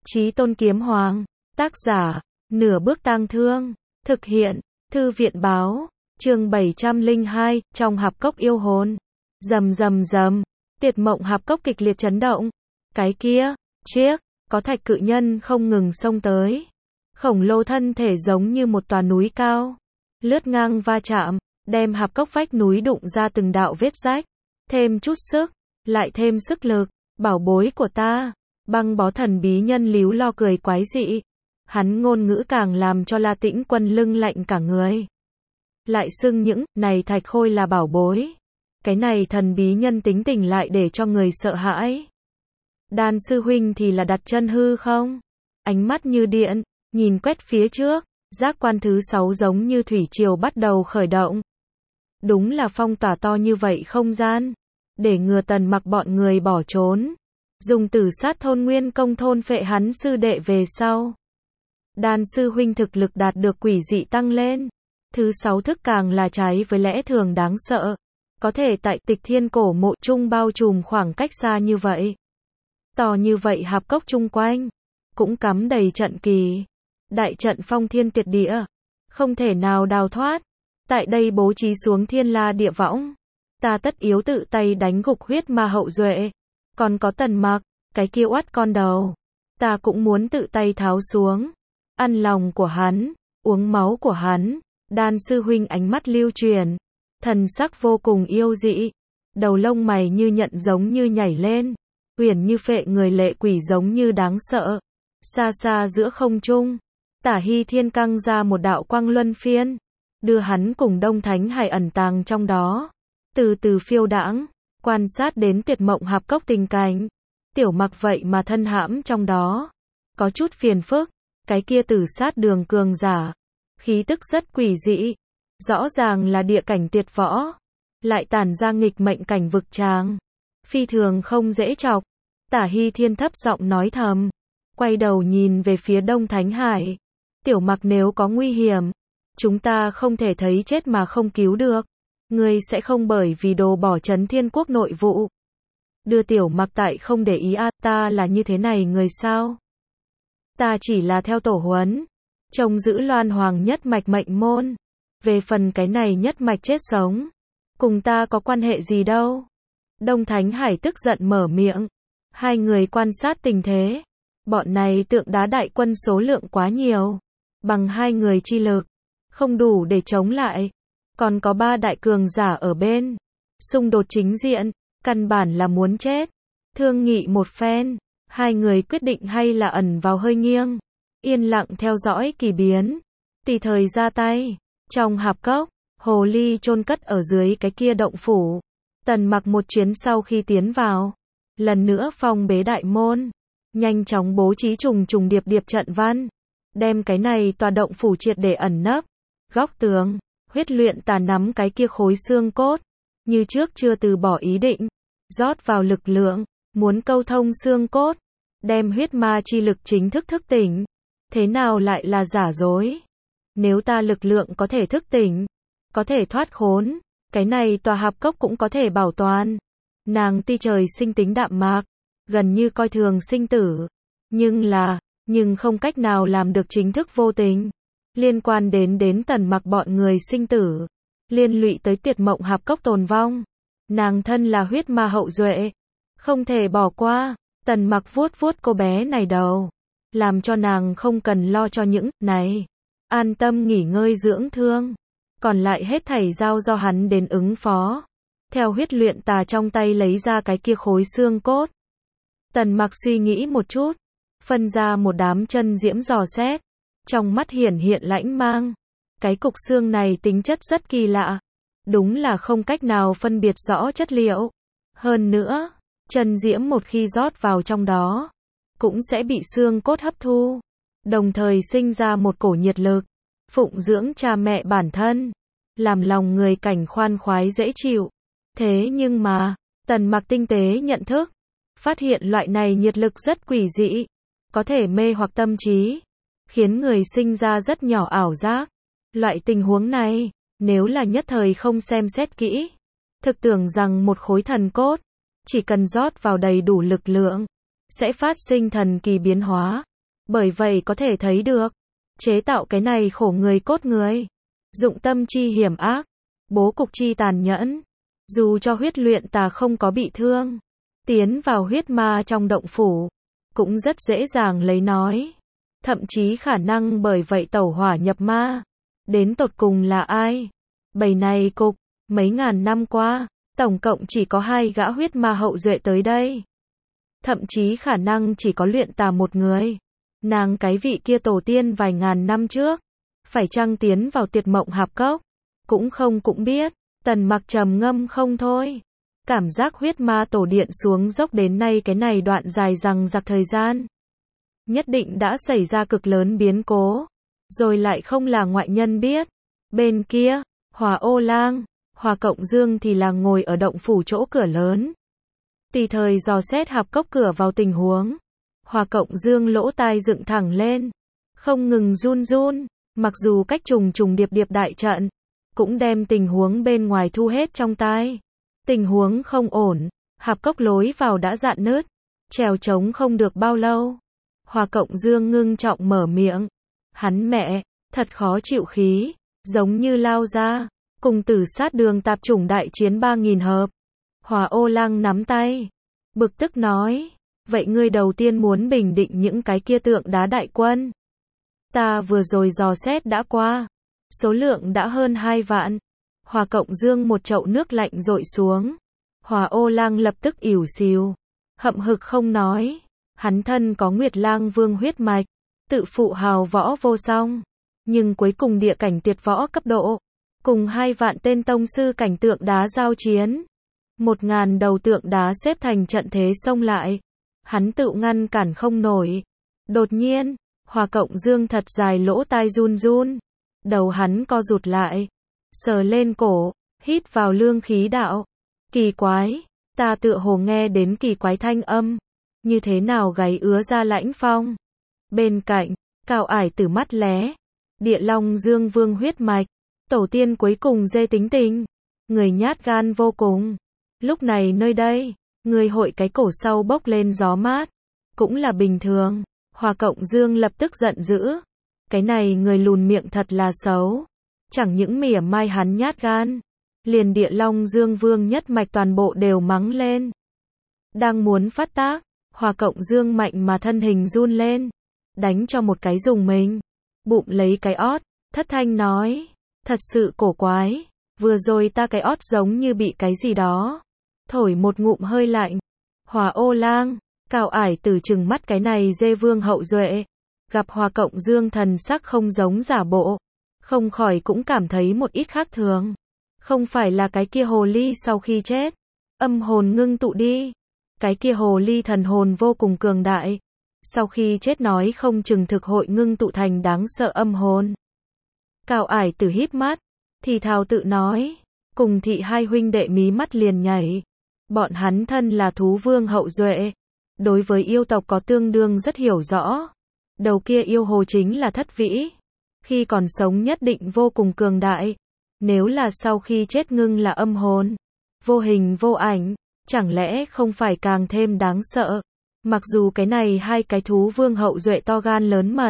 Chí Tôn Kiếm Hoàng, tác giả, Nửa Bước Tang Thương, thực hiện, Thư viện Báo, chương 702, trong hạp cốc yêu hồn. Rầm rầm rầm, Tiệt Mộng hạp cốc kịch liệt chấn động. Cái kia, chiếc, có thạch cự nhân không ngừng xông tới. Khổng lồ thân thể giống như một tòa núi cao, lướt ngang va chạm, đem hạp cốc vách núi đụng ra từng đạo vết rách. Thêm chút sức, lại thêm sức lực, bảo bối của ta. Băng bó thần bí nhân líu lo cười quái dị. Hắn ngôn ngữ càng làm cho La Tĩnh Quân lưng lạnh cả người. Lại xưng những này thạch khôi là bảo bối. Cái này thần bí nhân tính tình lại để cho người sợ hãi. Đan sư huynh thì là đặt chân hư không? Ánh mắt như điện, nhìn quét phía trước, giác quan thứ 6 giống như thủy triều bắt đầu khởi động. Đúng là phong tỏa to như vậy không gian, để ngừa Tần Mặc bọn người bỏ trốn, dùng tử sát thôn nguyên công thôn phệ hắn sư đệ về sau. Đan sư huynh thực lực đạt được quỷ dị tăng lên. Thứ 6 thức càng là trái với lẽ thường đáng sợ. Có thể tại Tịch Thiên cổ mộ chung bao trùm khoảng cách xa như vậy. To như vậy hạp cốc chung quanh, cũng cắm đầy trận kỳ. Đại trận phong thiên tuyệt địa, không thể nào đào thoát. Tại đây bố trí xuống thiên la địa võng. Ta tất yếu tự tay đánh gục huyết ma hậu duệ. Còn có Tần Mặc, cái kia oát con đầu. Ta cũng muốn tự tay tháo xuống. Ăn lòng của hắn, uống máu của hắn. Đan sư huynh ánh mắt lưu truyền, thần sắc vô cùng yêu dị. Đầu lông mày như nhận giống như nhảy lên. Uyển như phệ người lệ quỷ giống như đáng sợ. Xa xa giữa không trung, Tả Hy Thiên căng ra một đạo quang luân phiên, đưa hắn cùng Đông Thánh Hải ẩn tàng trong đó. Từ từ phiêu đãng, quan sát đến Tuyệt Mộng hạp cốc tình cảnh. Tiểu Mặc vậy mà thân hãm trong đó, có chút phiền phức. Cái kia tử sát đường cường giả, khí tức rất quỷ dị, rõ ràng là địa cảnh tuyệt võ, lại tản ra nghịch mệnh cảnh vực tràng, phi thường không dễ chọc. Tả Hy Thiên thấp giọng nói thầm, quay đầu nhìn về phía Đông Thánh Hải. Tiểu Mặc nếu có nguy hiểm, chúng ta không thể thấy chết mà không cứu được. Ngươi sẽ không bởi vì đồ bỏ trấn Thiên Quốc nội vụ, đưa Tiểu Mặc tại không để ý à? Ta là như thế này người sao? Ta chỉ là theo tổ huấn, trông giữ Loan Hoàng nhất mạch mệnh môn. Về phần cái này nhất mạch chết sống, cùng ta có quan hệ gì đâu. Đông Thánh Hải tức giận mở miệng. Hai người quan sát tình thế. Bọn này tượng đá đại quân số lượng quá nhiều, bằng hai người chi lực, không đủ để chống lại. Còn có 3 đại cường giả ở bên, xung đột chính diện, căn bản là muốn chết. Thương nghị một phen, hai người quyết định hay là ẩn vào hơi nghiêng, yên lặng theo dõi kỳ biến, tùy thời ra tay. Trong hạp cốc, hồ ly chôn cất ở dưới cái kia động phủ. Tần Mặc một chuyến sau khi tiến vào, lần nữa phong bế đại môn, nhanh chóng bố trí trùng trùng điệp điệp trận văn, đem cái này tòa động phủ triệt để ẩn nấp. Góc tường, Huyết Luyện Tà nắm cái kia khối xương cốt, như trước chưa từ bỏ ý định, rót vào lực lượng, muốn câu thông xương cốt, đem huyết ma chi lực chính thức thức tỉnh. Thế nào lại là giả dối? Nếu ta lực lượng có thể thức tỉnh, có thể thoát khốn, cái này tòa hạp cốc cũng có thể bảo toàn. Nàng tuy trời sinh tính đạm mạc, gần như coi thường sinh tử, nhưng không cách nào làm được chính thức vô tình. Liên quan đến Tần Mặc bọn người sinh tử, liên lụy tới Tuyệt Mộng hạp cốc tồn vong. Nàng thân là huyết ma hậu duệ, không thể bỏ qua. Tần Mặc vuốt vuốt cô bé này đầu, làm cho nàng không cần lo cho những này, an tâm nghỉ ngơi dưỡng thương, còn lại hết thảy giao do hắn đến ứng phó. Theo Huyết Luyện Tà trong tay lấy ra cái kia khối xương cốt, Tần Mặc suy nghĩ một chút, phân ra một đám chân diễm dò xét, trong mắt hiển hiện lãnh mang. Cái cục xương này tính chất rất kỳ lạ, đúng là không cách nào phân biệt rõ chất liệu. Hơn nữa, chân diễm một khi rót vào trong đó, cũng sẽ bị xương cốt hấp thu, đồng thời sinh ra một cổ nhiệt lực, phụng dưỡng cha mẹ bản thân, làm lòng người cảnh khoan khoái dễ chịu. Thế nhưng mà, Tần Mặc tinh tế nhận thức, phát hiện loại này nhiệt lực rất quỷ dị, có thể mê hoặc tâm trí, khiến người sinh ra rất nhỏ ảo giác. Loại tình huống này, nếu là nhất thời không xem xét kỹ, thực tưởng rằng một khối thần cốt, chỉ cần rót vào đầy đủ lực lượng, sẽ phát sinh thần kỳ biến hóa. Bởi vậy có thể thấy được, chế tạo cái này khổ người cốt người, dụng tâm chi hiểm ác, bố cục chi tàn nhẫn, dù cho huyết luyện tà không có bị thương, tiến vào huyết ma trong động phủ, cũng rất dễ dàng lấy nói, thậm chí khả năng bởi vậy tẩu hỏa nhập ma. Đến tột cùng là ai? Bầy này cục, mấy ngàn năm qua, tổng cộng chỉ có 2 gã huyết ma hậu duệ tới đây. Thậm chí khả năng chỉ có luyện tà một người. Nàng cái vị kia tổ tiên vài ngàn năm trước, phải chăng tiến vào Tuyệt Mộng Hạp Cốc? Cũng biết, Tần Mặc trầm ngâm không thôi. Cảm giác huyết ma tổ điện xuống dốc đến nay cái này đoạn dài dằng dặc thời gian. Nhất định đã xảy ra cực lớn biến cố. Rồi lại không là ngoại nhân biết. Bên kia, Hòa Ô Lang, Hòa Cộng Dương thì là ngồi ở động phủ chỗ cửa lớn. Tùy thời dò xét hạp cốc cửa vào tình huống. Hòa Cộng Dương lỗ tai dựng thẳng lên, không ngừng run run, mặc dù cách trùng trùng điệp điệp đại trận, cũng đem tình huống bên ngoài thu hết trong tai. Tình huống không ổn, hạp cốc lối vào đã rạn nứt, trèo trống không được bao lâu. Hòa Cộng Dương ngưng trọng mở miệng, hắn mẹ, thật khó chịu khí, giống như lao ra, cùng tử sát đường tạp chủng đại chiến 3000 hợp. Hòa Ô Lang nắm tay, bực tức nói, vậy ngươi đầu tiên muốn bình định những cái kia tượng đá đại quân. Ta vừa rồi dò xét đã qua, số lượng đã hơn 2 vạn. Hòa Cộng Dương một chậu nước lạnh dội xuống. Hòa Ô Lang lập tức ỉu xìu, hậm hực không nói. Hắn thân có Nguyệt Lang Vương huyết mạch, tự phụ hào võ vô song, nhưng cuối cùng địa cảnh tuyệt võ cấp độ, cùng 2 vạn tên tông sư cảnh tượng đá giao chiến. 1000 đầu tượng đá xếp thành trận thế xông lại. Hắn tự ngăn cản không nổi. Đột nhiên, Hòa Cộng Dương thật dài lỗ tai run run. Đầu hắn co rụt lại. Sờ lên cổ, hít vào lương khí đạo. Kỳ quái, ta tựa hồ nghe đến kỳ quái thanh âm. Như thế nào gáy ứa ra lãnh phong. Bên cạnh, Cao Ải Tử mắt lé. Địa Long Dương Vương huyết mạch. Tổ tiên cuối cùng dê tính tình. Người nhát gan vô cùng. Lúc này nơi đây, người hội cái cổ sau bốc lên gió mát. Cũng là bình thường. Hòa Cộng Dương lập tức giận dữ. Cái này người lùn miệng thật là xấu. Chẳng những mỉa mai hắn nhát gan, liền Địa Long Dương Vương nhất mạch toàn bộ đều mắng lên. Đang muốn phát tác, Hòa Cộng Dương mạnh mà thân hình run lên, đánh cho một cái dùng mình, bụng lấy cái ót, thất thanh nói, thật sự cổ quái, vừa rồi ta cái ót giống như bị cái gì đó thổi một ngụm hơi lạnh. Hòa Ô Lang, Cao Ải Tử trừng mắt cái này dê vương hậu duệ, gặp Hòa Cộng Dương thần sắc không giống giả bộ, không khỏi cũng cảm thấy một ít khác thường. Không phải là cái kia hồ ly sau khi chết, âm hồn ngưng tụ đi. Cái kia hồ ly thần hồn vô cùng cường đại. Sau khi chết nói không chừng thực hội ngưng tụ thành đáng sợ âm hồn. Cao Ải Tử híp mắt, thì thào tự nói, cùng thị hai huynh đệ mí mắt liền nhảy. Bọn hắn thân là thú vương hậu duệ, đối với yêu tộc có tương đương rất hiểu rõ. Đầu kia yêu hồ chính là Thất Vĩ. Khi còn sống nhất định vô cùng cường đại. Nếu là sau khi chết ngưng là âm hồn, vô hình vô ảnh, chẳng lẽ không phải càng thêm đáng sợ? Mặc dù cái này hai cái thú vương hậu duệ to gan lớn mật,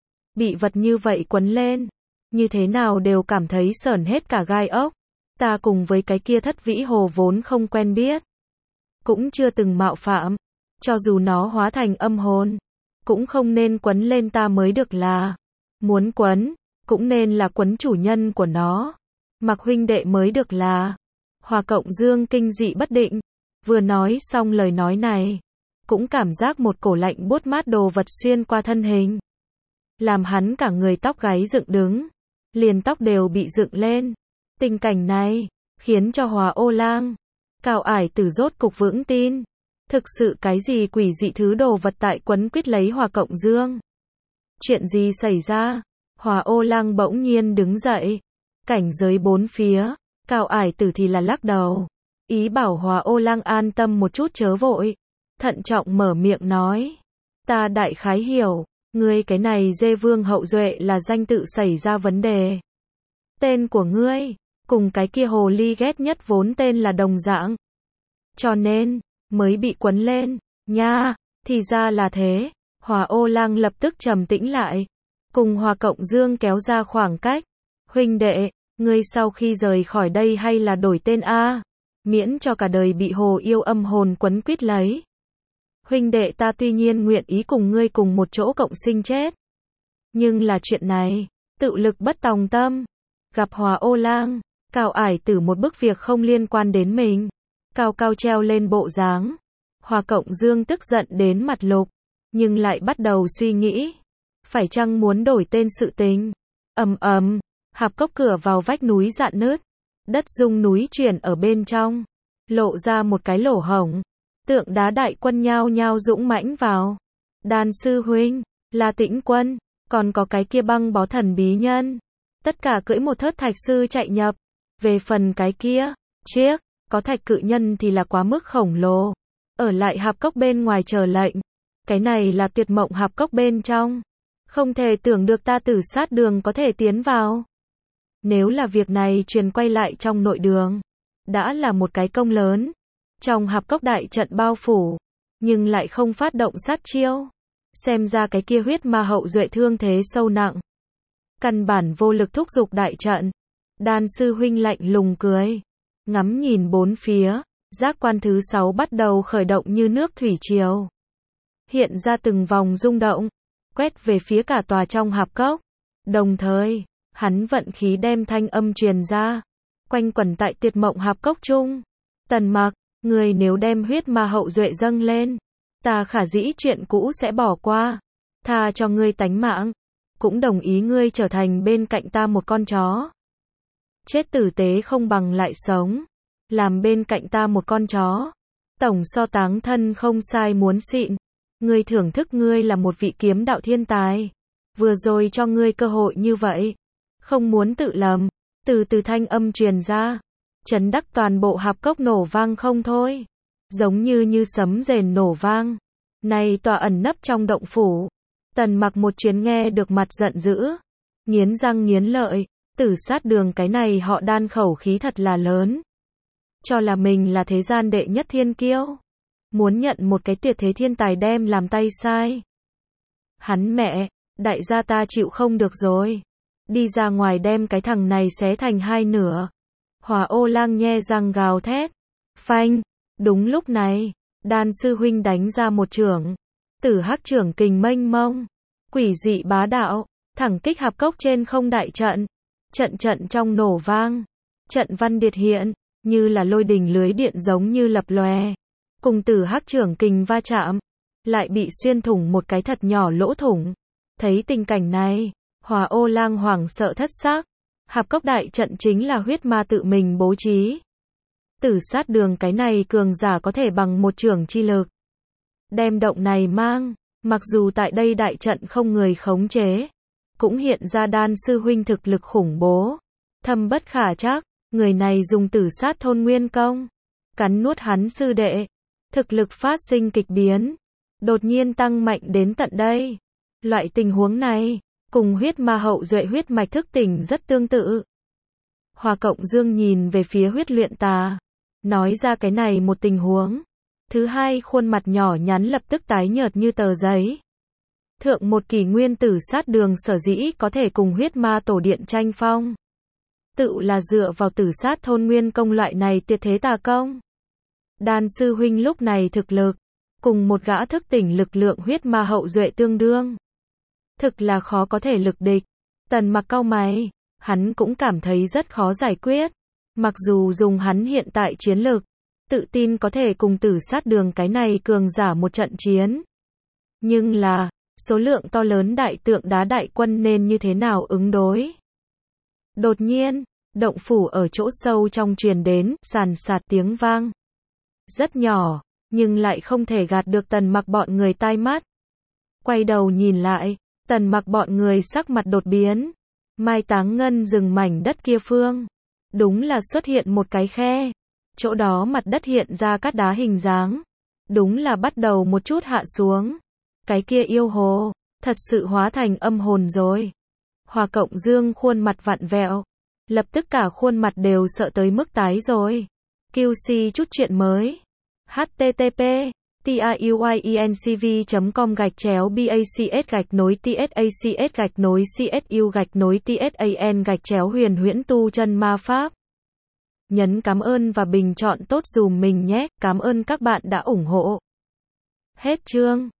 bị vật như vậy quấn lên, như thế nào đều cảm thấy sởn hết cả gai ốc. Ta cùng với cái kia Thất Vĩ hồ vốn không quen biết, cũng chưa từng mạo phạm, cho dù nó hóa thành âm hồn, cũng không nên quấn lên ta mới được là. Muốn quấn, cũng nên là quấn chủ nhân của nó. Mặc huynh đệ mới được là. Hòa Cộng Dương kinh dị bất định. Vừa nói xong lời nói này, cũng cảm giác một cổ lạnh buốt mát đồ vật xuyên qua thân hình. Làm hắn cả người tóc gáy dựng đứng. Liền tóc đều bị dựng lên. Tình cảnh này, khiến cho Hòa Ô Lang, Cao Ải Tử rốt cục vững tin. Thực sự cái gì quỷ dị thứ đồ vật tại quấn quýt lấy Hòa Cộng Dương. Chuyện gì xảy ra? Hòa Ô Lang bỗng nhiên đứng dậy. Cảnh giới bốn phía, Cao Ải Tử thì là lắc đầu. Ý bảo Hòa Ô Lang an tâm một chút chớ vội. Thận trọng mở miệng nói. Ta đại khái hiểu, ngươi cái này dê vương hậu duệ là danh tự xảy ra vấn đề. Tên của ngươi, cùng cái kia hồ ly ghét nhất vốn tên là đồng dạng. Cho nên, mới bị quấn lên, nha, thì ra là thế. Hòa Ô Lang lập tức trầm tĩnh lại, cùng Hòa Cộng Dương kéo ra khoảng cách. Huynh đệ, ngươi sau khi rời khỏi đây hay là đổi tên a, miễn cho cả đời bị hồ yêu âm hồn quấn quýt lấy. Huynh đệ ta tuy nhiên nguyện ý cùng ngươi cùng một chỗ cộng sinh chết, nhưng là chuyện này, tự lực bất tòng tâm. Gặp Hòa Ô Lang, Cao Ải Tử một bức việc không liên quan đến mình, cao cao treo lên bộ dáng. Hòa Cộng Dương tức giận đến mặt lục, nhưng lại bắt đầu suy nghĩ, phải chăng muốn đổi tên sự tình. Ầm ầm, hạp cốc cửa vào vách núi rạn nứt, đất rung núi chuyển ở bên trong, lộ ra một cái lỗ hổng. Tượng đá đại quân nhao nhao dũng mãnh vào. Đan sư huynh, La Tĩnh Quân, còn có cái kia băng bó thần bí nhân, tất cả cưỡi một thớt thạch sư chạy nhập. Về phần cái kia, chiếc, có thạch cự nhân thì là quá mức khổng lồ, ở lại hạp cốc bên ngoài chờ lệnh. Cái này là tuyệt mộng hạp cốc bên trong, không thể tưởng được ta Tử Sát Đường có thể tiến vào. Nếu là việc này truyền quay lại trong nội đường, đã là một cái công lớn. Trong hạp cốc đại trận bao phủ, nhưng lại không phát động sát chiêu. Xem ra cái kia huyết ma hậu duệ thương thế sâu nặng, căn bản vô lực thúc giục đại trận. Đan sư huynh lạnh lùng cười, ngắm nhìn bốn phía, giác quan thứ 6 bắt đầu khởi động như nước thủy triều. Hiện ra từng vòng rung động, quét về phía cả tòa trong hạp cốc. Đồng thời, hắn vận khí đem thanh âm truyền ra, quanh quẩn tại tuyệt mộng hạp cốc chung. Tần Mặc, người nếu đem huyết ma hậu duệ dâng lên, ta khả dĩ chuyện cũ sẽ bỏ qua, tha cho ngươi tánh mạng, cũng đồng ý ngươi trở thành bên cạnh ta một con chó. Chết tử tế không bằng lại sống, làm bên cạnh ta một con chó. Tổng so táng thân không sai muốn xịn. Ngươi thưởng thức ngươi là một vị kiếm đạo thiên tài, vừa rồi cho ngươi cơ hội như vậy, không muốn tự lầm. Từ từ thanh âm truyền ra, chấn đắc toàn bộ hạp cốc nổ vang không thôi, giống như sấm rền nổ vang. Này tòa ẩn nấp trong động phủ, Tần Mặc một chuyến nghe được mặt giận dữ, nghiến răng nghiến lợi. Tử Sát Đường cái này họ Đan khẩu khí thật là lớn, cho là mình là thế gian đệ nhất thiên kiêu, muốn nhận một cái tuyệt thế thiên tài đem làm tay sai. Hắn mẹ, đại gia ta chịu không được rồi, đi ra ngoài đem cái thằng này xé thành hai nửa. Hòa Ô Lang nhe răng gào thét. Phanh, đúng lúc này, Đan sư huynh đánh ra một chưởng, Tử Hắc chưởng kình mênh mông, quỷ dị bá đạo, thẳng kích hạp cốc trên không đại trận. Trận trong nổ vang, trận văn điệt hiện, như là lôi đình lưới điện giống như lập lòe, cùng Tử Hắc chưởng kình va chạm, lại bị xuyên thủng một cái thật nhỏ lỗ thủng. Thấy tình cảnh này, Hòa Ô Lang hoảng sợ thất xác. Hạp cốc đại trận chính là huyết ma tự mình bố trí. Tử Sát Đường cái này cường giả có thể bằng một chưởng chi lực đem động này mang, mặc dù tại đây đại trận không người khống chế, cũng hiện ra Đan sư huynh thực lực khủng bố, thâm bất khả trắc. Người này dùng Tử Sát thôn nguyên công cắn nuốt hắn sư đệ, thực lực phát sinh kịch biến, đột nhiên tăng mạnh đến tận đây. Loại tình huống này cùng huyết ma hậu duệ huyết mạch thức tỉnh rất tương tự. Hòa Cộng Dương nhìn về phía huyết luyện tà, nói ra cái này một tình huống. Thứ hai khuôn mặt nhỏ nhắn lập tức tái nhợt như tờ giấy. Thượng một kỷ nguyên Tử Sát Đường sở dĩ có thể cùng huyết ma tổ điện tranh phong, tự là dựa vào Tử Sát thôn nguyên công loại này tuyệt thế tà công. Đan sư huynh lúc này thực lực, cùng một gã thức tỉnh lực lượng huyết ma hậu duệ tương đương. Thực là khó có thể lực địch. Tần Mặc cau mày, hắn cũng cảm thấy rất khó giải quyết. Mặc dù dùng hắn hiện tại chiến lực, tự tin có thể cùng Tử Sát Đường cái này cường giả một trận chiến. Nhưng là, số lượng to lớn đại tượng đá đại quân nên như thế nào ứng đối? Đột nhiên, động phủ ở chỗ sâu trong truyền đến, sàn sạt tiếng vang. Rất nhỏ, nhưng lại không thể gạt được Tần Mặc bọn người tai mắt. Quay đầu nhìn lại, Tần Mặc bọn người sắc mặt đột biến. Mai Táng Ngân rừng mảnh đất kia phương, đúng là xuất hiện một cái khe. Chỗ đó mặt đất hiện ra cát đá hình dáng, đúng là bắt đầu một chút hạ xuống. Cái kia yêu hồ, thật sự hóa thành âm hồn rồi. Hòa Cộng Dương khuôn mặt vặn vẹo, lập tức cả khuôn mặt đều sợ tới mức tái rồi. QC chút chuyện mới. http tayoyuencv.com/bacs-bacs-csu-huyền huyễn tu chân ma pháp. Nhấn cảm ơn và bình chọn tốt dùm mình nhé. Cảm ơn các bạn đã ủng hộ. Hết chương.